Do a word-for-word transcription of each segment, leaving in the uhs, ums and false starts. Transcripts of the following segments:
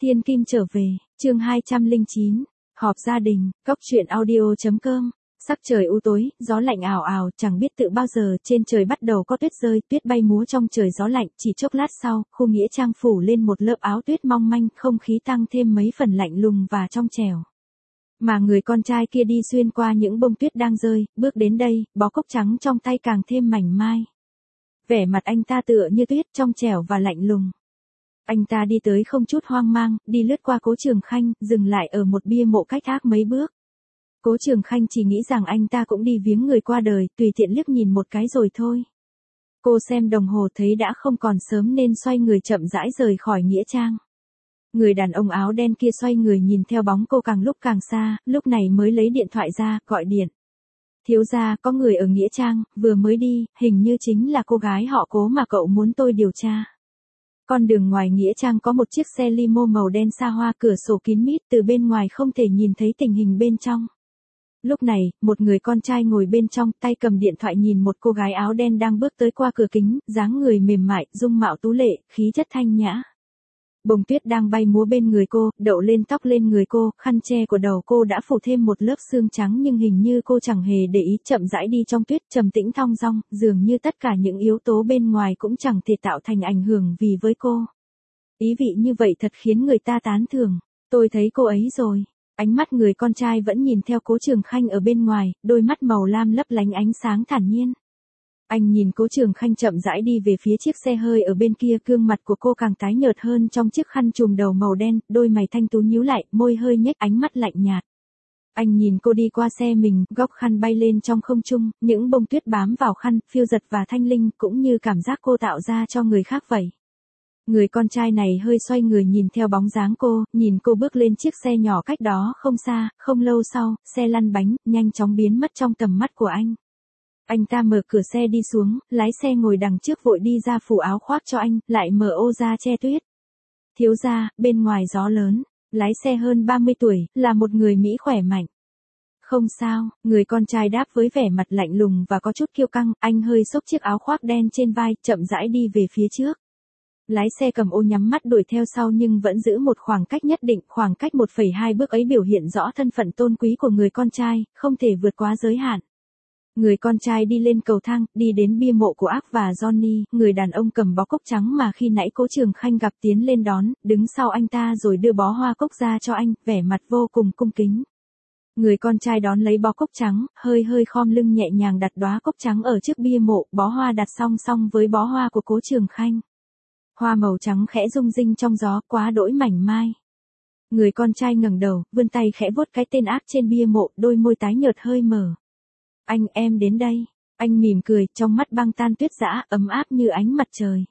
Thiên Kim trở về, chương hai trăm lẻ chín, họp gia đình, cóc truyện audio.com. Sắc trời u tối, gió lạnh ảo ảo, chẳng biết tự bao giờ trên trời bắt đầu có tuyết rơi, tuyết bay múa trong trời gió lạnh, chỉ chốc lát sau, khu nghĩa trang phủ lên một lớp áo tuyết mong manh, không khí tăng thêm mấy phần lạnh lùng và trong trẻo. Mà người con trai kia đi xuyên qua những bông tuyết đang rơi, bước đến đây, bó cốc trắng trong tay càng thêm mảnh mai. Vẻ mặt anh ta tựa như tuyết, trong trẻo và lạnh lùng. Anh ta đi tới không chút hoang mang, đi lướt qua Cố Trường Khanh, dừng lại ở một bia mộ cách ác mấy bước. Cố Trường Khanh chỉ nghĩ rằng anh ta cũng đi viếng người qua đời, tùy tiện liếc nhìn một cái rồi thôi. Cô xem đồng hồ thấy đã không còn sớm nên xoay người chậm rãi rời khỏi nghĩa trang. Người đàn ông áo đen kia xoay người nhìn theo bóng cô càng lúc càng xa, lúc này mới lấy điện thoại ra, gọi điện. Thiếu gia, có người ở nghĩa trang, vừa mới đi, hình như chính là cô gái họ Cố mà cậu muốn tôi điều tra. Con đường ngoài nghĩa trang có một chiếc xe limo màu đen xa hoa, cửa sổ kín mít, từ bên ngoài không thể nhìn thấy tình hình bên trong. Lúc này, một người con trai ngồi bên trong, tay cầm điện thoại nhìn một cô gái áo đen đang bước tới qua cửa kính, dáng người mềm mại, dung mạo tú lệ, khí chất thanh nhã. Bông tuyết đang bay múa bên người cô, đậu lên tóc lên người cô, khăn che của đầu cô đã phủ thêm một lớp sương trắng nhưng hình như cô chẳng hề để ý, chậm rãi đi trong tuyết, trầm tĩnh thong dong, dường như tất cả những yếu tố bên ngoài cũng chẳng thể tạo thành ảnh hưởng vì với cô. Ý vị như vậy thật khiến người ta tán thưởng. Tôi thấy cô ấy rồi. Ánh mắt người con trai vẫn nhìn theo Cố Trường Khanh ở bên ngoài, đôi mắt màu lam lấp lánh ánh sáng thản nhiên. Anh nhìn Cố Trường Khanh chậm rãi đi về phía chiếc xe hơi ở bên kia, gương mặt của cô càng tái nhợt hơn trong chiếc khăn trùm đầu màu đen, đôi mày thanh tú nhíu lại, môi hơi nhếch, ánh mắt lạnh nhạt. Anh nhìn cô đi qua xe mình, góc khăn bay lên trong không trung, những bông tuyết bám vào khăn, phiêu dật và thanh linh, cũng như cảm giác cô tạo ra cho người khác vậy. Người con trai này hơi xoay người nhìn theo bóng dáng cô, nhìn cô bước lên chiếc xe nhỏ cách đó không xa, không lâu sau, xe lăn bánh, nhanh chóng biến mất trong tầm mắt của anh. Anh ta mở cửa xe đi xuống, lái xe ngồi đằng trước vội đi ra phủ áo khoác cho anh, lại mở ô ra che tuyết. Thiếu gia, bên ngoài gió lớn, lái xe hơn ba mươi tuổi, là một người Mỹ khỏe mạnh. Không sao, người con trai đáp với vẻ mặt lạnh lùng và có chút kiêu căng, anh hơi xốc chiếc áo khoác đen trên vai, chậm rãi đi về phía trước. Lái xe cầm ô nhắm mắt đuổi theo sau nhưng vẫn giữ một khoảng cách nhất định, khoảng cách một phẩy hai bước ấy biểu hiện rõ thân phận tôn quý của người con trai, không thể vượt quá giới hạn. Người con trai đi lên cầu thang, đi đến bia mộ của Ác và Johnny, người đàn ông cầm bó cốc trắng mà khi nãy Cố Trường Khanh gặp tiến lên đón, đứng sau anh ta rồi đưa bó hoa cốc ra cho anh, vẻ mặt vô cùng cung kính. Người con trai đón lấy bó cốc trắng, hơi hơi khom lưng nhẹ nhàng đặt đóa cốc trắng ở trước bia mộ, bó hoa đặt song song với bó hoa của Cố Trường Khanh. Hoa màu trắng khẽ rung rinh trong gió, quá đỗi mảnh mai. Người con trai ngẩng đầu, vươn tay khẽ vuốt cái tên Ác trên bia mộ, đôi môi tái nhợt hơi mở. Anh, em đến đây. Anh mỉm cười, trong mắt băng tan tuyết dã, ấm áp như ánh mặt trời.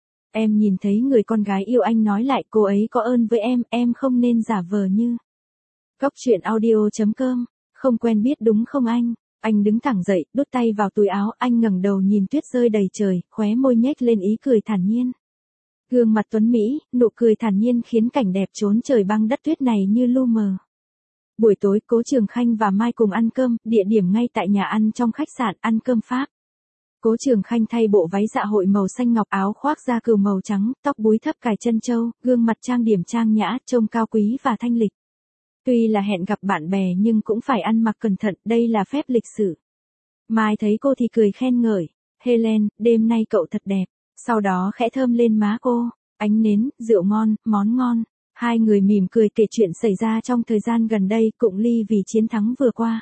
Em nhìn thấy người con gái yêu anh nói lại, cô ấy có ơn với em, em không nên giả vờ như. Cóc truyện audio.com, không quen biết đúng không anh? Anh đứng thẳng dậy, đút tay vào túi áo, anh ngẩng đầu nhìn tuyết rơi đầy trời, khóe môi nhếch lên ý cười thản nhiên. Gương mặt tuấn Mỹ, nụ cười thản nhiên khiến cảnh đẹp trốn trời băng đất tuyết này như lu mờ. Buổi tối, Cố Trường Khanh và Mai cùng ăn cơm, địa điểm ngay tại nhà ăn trong khách sạn, ăn cơm Pháp. Cố Trường Khanh thay bộ váy dạ hội màu xanh ngọc, áo khoác da cừu màu trắng, tóc búi thấp cài chân châu, gương mặt trang điểm trang nhã, trông cao quý và thanh lịch. Tuy là hẹn gặp bạn bè nhưng cũng phải ăn mặc cẩn thận, đây là phép lịch sự. Mai thấy cô thì cười khen ngợi, Helen, đêm nay cậu thật đẹp. Sau đó khẽ thơm lên má cô, ánh nến, rượu ngon, món ngon. Hai người mỉm cười kể chuyện xảy ra trong thời gian gần đây, cụng ly vì chiến thắng vừa qua.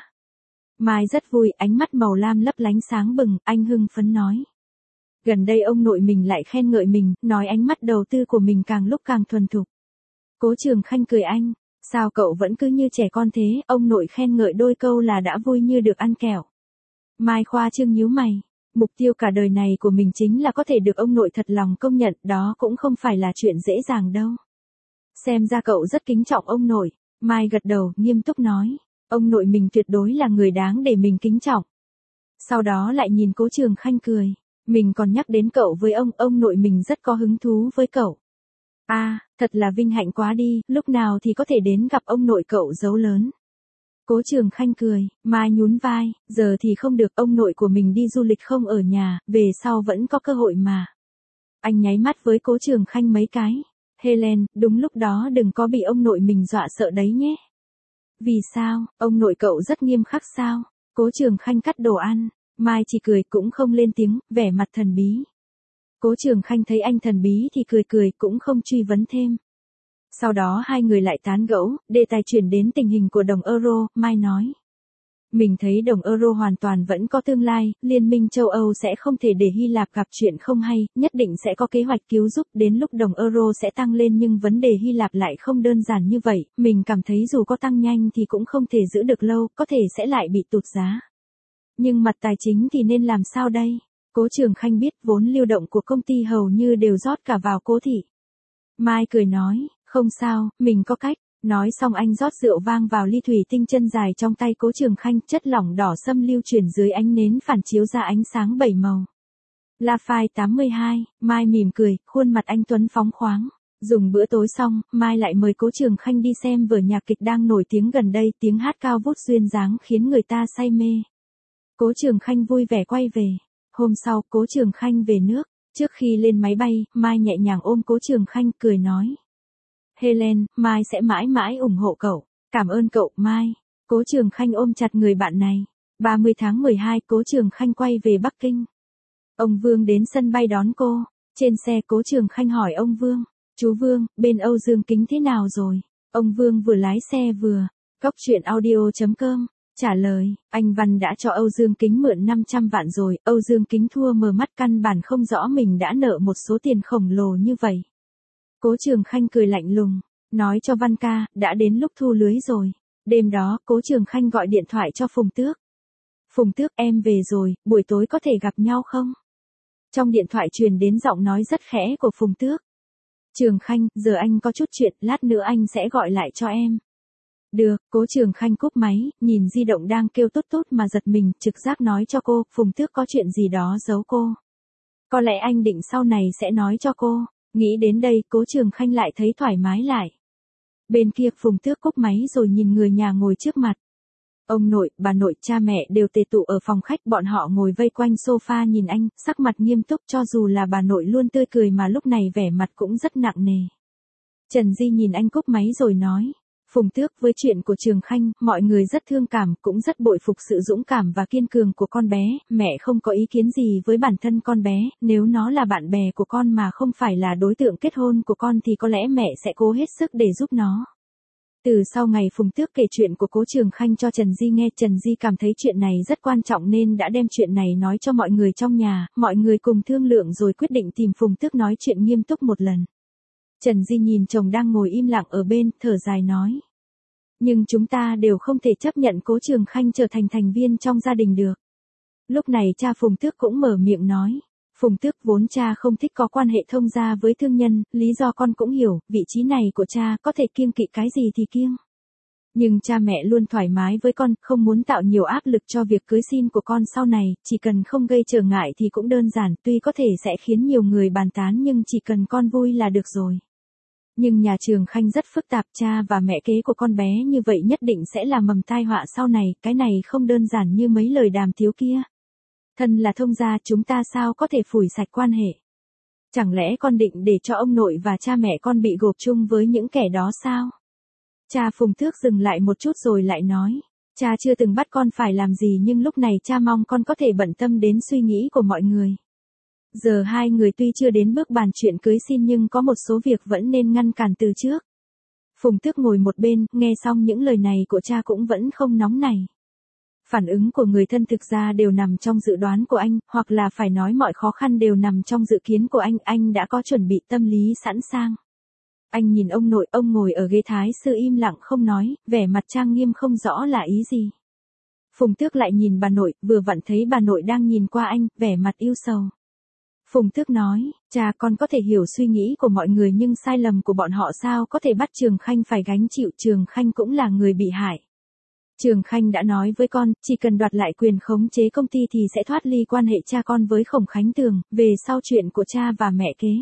Mai rất vui, ánh mắt màu lam lấp lánh sáng bừng, anh hưng phấn nói. Gần đây ông nội mình lại khen ngợi mình, nói ánh mắt đầu tư của mình càng lúc càng thuần thục. Cố Trường Khanh cười anh, sao cậu vẫn cứ như trẻ con thế, ông nội khen ngợi đôi câu là đã vui như được ăn kẹo. Mai khoa trương nhíu mày. Mục tiêu cả đời này của mình chính là có thể được ông nội thật lòng công nhận, đó cũng không phải là chuyện dễ dàng đâu. Xem ra cậu rất kính trọng ông nội. Mai gật đầu, nghiêm túc nói. Ông nội mình tuyệt đối là người đáng để mình kính trọng. Sau đó lại nhìn Cố Trường Khanh cười. Mình còn nhắc đến cậu với ông, ông nội mình rất có hứng thú với cậu. À, thật là vinh hạnh quá đi, lúc nào thì có thể đến gặp ông nội cậu dấu lớn. Cố Trường Khanh cười, Mai nhún vai, giờ thì không được, ông nội của mình đi du lịch không ở nhà, về sau vẫn có cơ hội mà. Anh nháy mắt với Cố Trường Khanh mấy cái. Helen, đúng lúc đó đừng có bị ông nội mình dọa sợ đấy nhé. Vì sao, ông nội cậu rất nghiêm khắc sao? Cố Trường Khanh cắt đồ ăn, Mai chỉ cười cũng không lên tiếng, vẻ mặt thần bí. Cố Trường Khanh thấy anh thần bí thì cười cười cũng không truy vấn thêm. Sau đó hai người lại tán gẫu, đề tài chuyển đến tình hình của đồng euro, Mai nói. Mình thấy đồng euro hoàn toàn vẫn có tương lai, Liên minh châu Âu sẽ không thể để Hy Lạp gặp chuyện không hay, nhất định sẽ có kế hoạch cứu giúp, đến lúc đồng euro sẽ tăng lên nhưng vấn đề Hy Lạp lại không đơn giản như vậy, mình cảm thấy dù có tăng nhanh thì cũng không thể giữ được lâu, có thể sẽ lại bị tụt giá. Nhưng mặt tài chính thì nên làm sao đây? Cố Trường Khanh biết vốn lưu động của công ty hầu như đều rót cả vào Cố thị. Mai cười nói, không sao, mình có cách. Nói xong anh rót rượu vang vào ly thủy tinh chân dài trong tay Cố Trường Khanh, chất lỏng đỏ sâm lưu chuyển dưới ánh nến phản chiếu ra ánh sáng bảy màu. La Phai tám mươi hai, Mai mỉm cười, khuôn mặt anh tuấn phóng khoáng. Dùng bữa tối xong, Mai lại mời Cố Trường Khanh đi xem vở nhạc kịch đang nổi tiếng gần đây, tiếng hát cao vút duyên dáng khiến người ta say mê. Cố Trường Khanh vui vẻ quay về. Hôm sau, Cố Trường Khanh về nước. Trước khi lên máy bay, Mai nhẹ nhàng ôm Cố Trường Khanh cười nói. Helen, Mai sẽ mãi mãi ủng hộ cậu. Cảm ơn cậu, Mai. Cố Trường Khanh ôm chặt người bạn này. ba mươi tháng mười hai, Cố Trường Khanh quay về Bắc Kinh. Ông Vương đến sân bay đón cô. Trên xe Cố Trường Khanh hỏi ông Vương. Chú Vương, bên Âu Dương Kính thế nào rồi? Ông Vương vừa lái xe vừa. Cóc truyện audio chấm com. Trả lời, anh Văn đã cho Âu Dương Kính mượn năm trăm vạn rồi. Âu Dương Kính thua mờ mắt căn bản không rõ mình đã nợ một số tiền khổng lồ như vậy. Cố Trường Khanh cười lạnh lùng, nói cho Văn ca, đã đến lúc thu lưới rồi. Đêm đó, Cố Trường Khanh gọi điện thoại cho Phùng Tước. Phùng Tước, em về rồi, buổi tối có thể gặp nhau không? Trong điện thoại truyền đến giọng nói rất khẽ của Phùng Tước. Trường Khanh, giờ anh có chút chuyện, lát nữa anh sẽ gọi lại cho em. Được, Cố Trường Khanh cúp máy, nhìn di động đang kêu tốt tốt mà giật mình, trực giác nói cho cô, Phùng Tước có chuyện gì đó giấu cô. Có lẽ anh định sau này sẽ nói cho cô. Nghĩ đến đây, Cố Trường Khanh lại thấy thoải mái lại. Bên kia Phùng Tước cúp máy rồi nhìn người nhà ngồi trước mặt. Ông nội, bà nội, cha mẹ đều tề tụ ở phòng khách, bọn họ ngồi vây quanh sofa nhìn anh, sắc mặt nghiêm túc, cho dù là bà nội luôn tươi cười mà lúc này vẻ mặt cũng rất nặng nề. Trần Di nhìn anh cúp máy rồi nói. Phùng Tước, với chuyện của Trường Khanh, mọi người rất thương cảm, cũng rất bội phục sự dũng cảm và kiên cường của con bé, mẹ không có ý kiến gì với bản thân con bé, nếu nó là bạn bè của con mà không phải là đối tượng kết hôn của con thì có lẽ mẹ sẽ cố hết sức để giúp nó. Từ sau ngày Phùng Tước kể chuyện của Cố Trường Khanh cho Trần Di nghe, Trần Di cảm thấy chuyện này rất quan trọng nên đã đem chuyện này nói cho mọi người trong nhà, mọi người cùng thương lượng rồi quyết định tìm Phùng Tước nói chuyện nghiêm túc một lần. Trần Di nhìn chồng đang ngồi im lặng ở bên, thở dài nói. Nhưng chúng ta đều không thể chấp nhận Cố Trường Khanh trở thành thành viên trong gia đình được. Lúc này cha Phùng Tước cũng mở miệng nói. Phùng Tước, vốn cha không thích có quan hệ thông gia với thương nhân, lý do con cũng hiểu, vị trí này của cha có thể kiêng kỵ cái gì thì kiêng. Nhưng cha mẹ luôn thoải mái với con, không muốn tạo nhiều áp lực cho việc cưới xin của con sau này, chỉ cần không gây trở ngại thì cũng đơn giản, tuy có thể sẽ khiến nhiều người bàn tán nhưng chỉ cần con vui là được rồi. Nhưng nhà Trường Khanh rất phức tạp, cha và mẹ kế của con bé như vậy nhất định sẽ là mầm tai họa sau này, cái này không đơn giản như mấy lời đàm tiếu kia. Thân là thông gia, chúng ta sao có thể phủi sạch quan hệ? Chẳng lẽ con định để cho ông nội và cha mẹ con bị gộp chung với những kẻ đó sao? Cha Phùng Tước dừng lại một chút rồi lại nói, cha chưa từng bắt con phải làm gì nhưng lúc này cha mong con có thể bận tâm đến suy nghĩ của mọi người. Giờ hai người tuy chưa đến bước bàn chuyện cưới xin nhưng có một số việc vẫn nên ngăn cản từ trước. Phùng Tước ngồi một bên, nghe xong những lời này của cha cũng vẫn không nóng nảy. Phản ứng của người thân thực ra đều nằm trong dự đoán của anh, hoặc là phải nói mọi khó khăn đều nằm trong dự kiến của anh, anh đã có chuẩn bị tâm lý sẵn sàng. Anh nhìn ông nội, ông ngồi ở ghế thái sư im lặng không nói, vẻ mặt trang nghiêm không rõ là ý gì. Phùng Tước lại nhìn bà nội, vừa vặn thấy bà nội đang nhìn qua anh, vẻ mặt ưu sầu. Phùng Tước nói, cha con có thể hiểu suy nghĩ của mọi người nhưng sai lầm của bọn họ sao có thể bắt Trường Khanh phải gánh chịu, Trường Khanh cũng là người bị hại. Trường Khanh đã nói với con, chỉ cần đoạt lại quyền khống chế công ty thì sẽ thoát ly quan hệ cha con với Khổng Khánh Tường, về sau chuyện của cha và mẹ kế.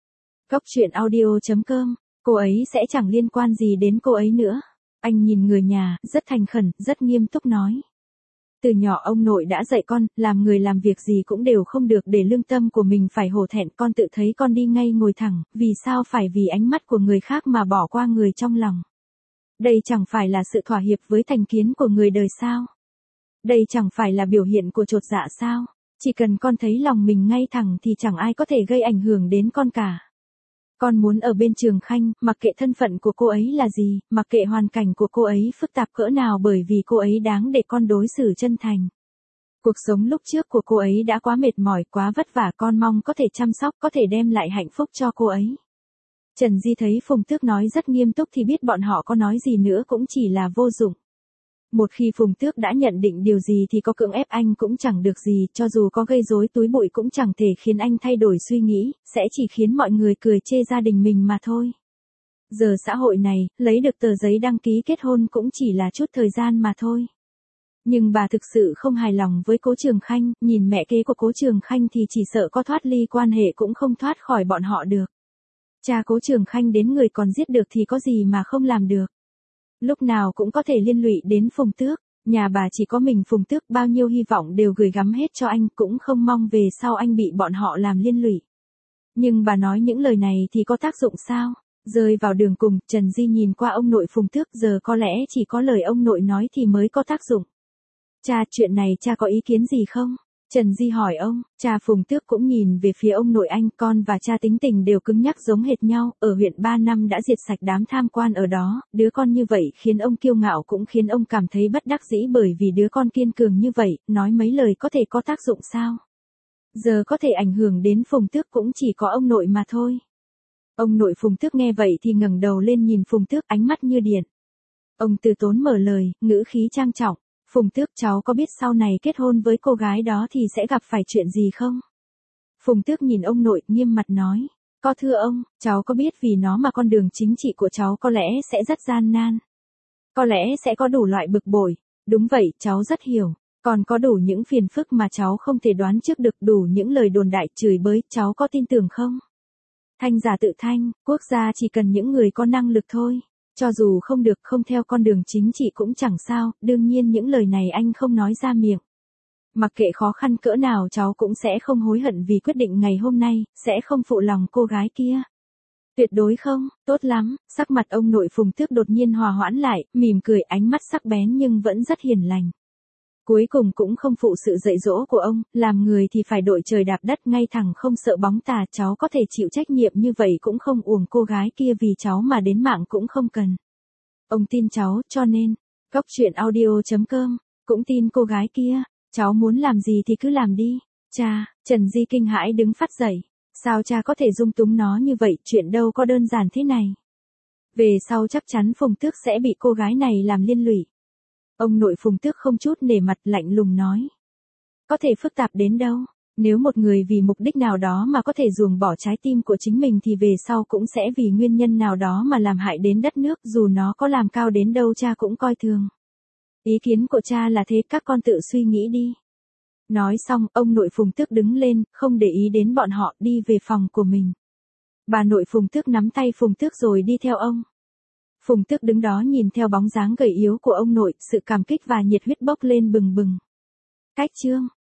Cóc truyện audio chấm com, cô ấy sẽ chẳng liên quan gì đến cô ấy nữa. Anh nhìn người nhà, rất thành khẩn, rất nghiêm túc nói. Từ nhỏ ông nội đã dạy con, làm người làm việc gì cũng đều không được để lương tâm của mình phải hổ thẹn, con tự thấy con đi ngay ngồi thẳng, vì sao phải vì ánh mắt của người khác mà bỏ qua người trong lòng. Đây chẳng phải là sự thỏa hiệp với thành kiến của người đời sao? Đây chẳng phải là biểu hiện của chột dạ sao? Chỉ cần con thấy lòng mình ngay thẳng thì chẳng ai có thể gây ảnh hưởng đến con cả. Con muốn ở bên Trường Khanh, mặc kệ thân phận của cô ấy là gì, mặc kệ hoàn cảnh của cô ấy phức tạp cỡ nào, bởi vì cô ấy đáng để con đối xử chân thành. Cuộc sống lúc trước của cô ấy đã quá mệt mỏi, quá vất vả, con mong có thể chăm sóc, có thể đem lại hạnh phúc cho cô ấy. Trần Di thấy Phùng Tước nói rất nghiêm túc thì biết bọn họ có nói gì nữa cũng chỉ là vô dụng. Một khi Phùng Tước đã nhận định điều gì thì có cưỡng ép anh cũng chẳng được gì, cho dù có gây rối túi bụi cũng chẳng thể khiến anh thay đổi suy nghĩ, sẽ chỉ khiến mọi người cười chê gia đình mình mà thôi. Giờ xã hội này, lấy được tờ giấy đăng ký kết hôn cũng chỉ là chút thời gian mà thôi. Nhưng bà thực sự không hài lòng với Cố Trường Khanh, nhìn mẹ kế của Cố Trường Khanh thì chỉ sợ có thoát ly quan hệ cũng không thoát khỏi bọn họ được. Cha Cố Trường Khanh đến người còn giết được thì có gì mà không làm được. Lúc nào cũng có thể liên lụy đến Phùng Tước, nhà bà chỉ có mình Phùng Tước, bao nhiêu hy vọng đều gửi gắm hết cho anh, cũng không mong về sau anh bị bọn họ làm liên lụy. Nhưng bà nói những lời này thì có tác dụng sao? Rơi vào đường cùng, Trần Di nhìn qua ông nội Phùng Tước, giờ có lẽ chỉ có lời ông nội nói thì mới có tác dụng. Cha, chuyện này cha có ý kiến gì không? Trần Di hỏi ông, cha Phùng Tước cũng nhìn về phía ông nội anh, con và cha tính tình đều cứng nhắc giống hệt nhau, ở huyện ba năm đã diệt sạch đám tham quan ở đó, đứa con như vậy khiến ông kiêu ngạo cũng khiến ông cảm thấy bất đắc dĩ, bởi vì đứa con kiên cường như vậy, nói mấy lời có thể có tác dụng sao? Giờ có thể ảnh hưởng đến Phùng Tước cũng chỉ có ông nội mà thôi. Ông nội Phùng Tước nghe vậy thì ngẩng đầu lên nhìn Phùng Tước, ánh mắt như điện. Ông từ tốn mở lời, ngữ khí trang trọng. Phùng Tước, cháu có biết sau này kết hôn với cô gái đó thì sẽ gặp phải chuyện gì không? Phùng Tước nhìn ông nội, nghiêm mặt nói. Có thưa ông, cháu có biết vì nó mà con đường chính trị của cháu có lẽ sẽ rất gian nan. Có lẽ sẽ có đủ loại bực bội. Đúng vậy, cháu rất hiểu. Còn có đủ những phiền phức mà cháu không thể đoán trước được, đủ những lời đồn đại chửi bới, cháu có tin tưởng không? Thanh giả tự thanh, quốc gia chỉ cần những người có năng lực thôi. Cho dù không được, không theo con đường chính trị cũng chẳng sao, đương nhiên những lời này anh không nói ra miệng. Mặc kệ khó khăn cỡ nào cháu cũng sẽ không hối hận vì quyết định ngày hôm nay, sẽ không phụ lòng cô gái kia. Tuyệt đối không, tốt lắm, sắc mặt ông nội Phùng Tước đột nhiên hòa hoãn lại, mỉm cười, ánh mắt sắc bén nhưng vẫn rất hiền lành. Cuối cùng cũng không phụ sự dạy dỗ của ông, làm người thì phải đội trời đạp đất, ngay thẳng không sợ bóng tà, cháu có thể chịu trách nhiệm như vậy cũng không uổng cô gái kia vì cháu mà đến mạng cũng không cần. Ông tin cháu, cho nên, Góc Chuyện Audio chấm com, cũng tin cô gái kia, cháu muốn làm gì thì cứ làm đi. Cha, Trần Di kinh hãi đứng phát dậy, sao cha có thể dung túng nó như vậy, chuyện đâu có đơn giản thế này. Về sau chắc chắn Phùng Tước sẽ bị cô gái này làm liên lụy. Ông nội Phùng Tước không chút nể mặt, lạnh lùng nói. Có thể phức tạp đến đâu, nếu một người vì mục đích nào đó mà có thể ruồng bỏ trái tim của chính mình thì về sau cũng sẽ vì nguyên nhân nào đó mà làm hại đến đất nước, dù nó có làm cao đến đâu cha cũng coi thường. Ý kiến của cha là thế, các con tự suy nghĩ đi. Nói xong, ông nội Phùng Tước đứng lên, không để ý đến bọn họ, đi về phòng của mình. Bà nội Phùng Tước nắm tay Phùng Tước rồi đi theo ông. Phùng Tước đứng đó nhìn theo bóng dáng gầy yếu của ông nội, sự cảm kích và nhiệt huyết bốc lên bừng bừng. Cách chương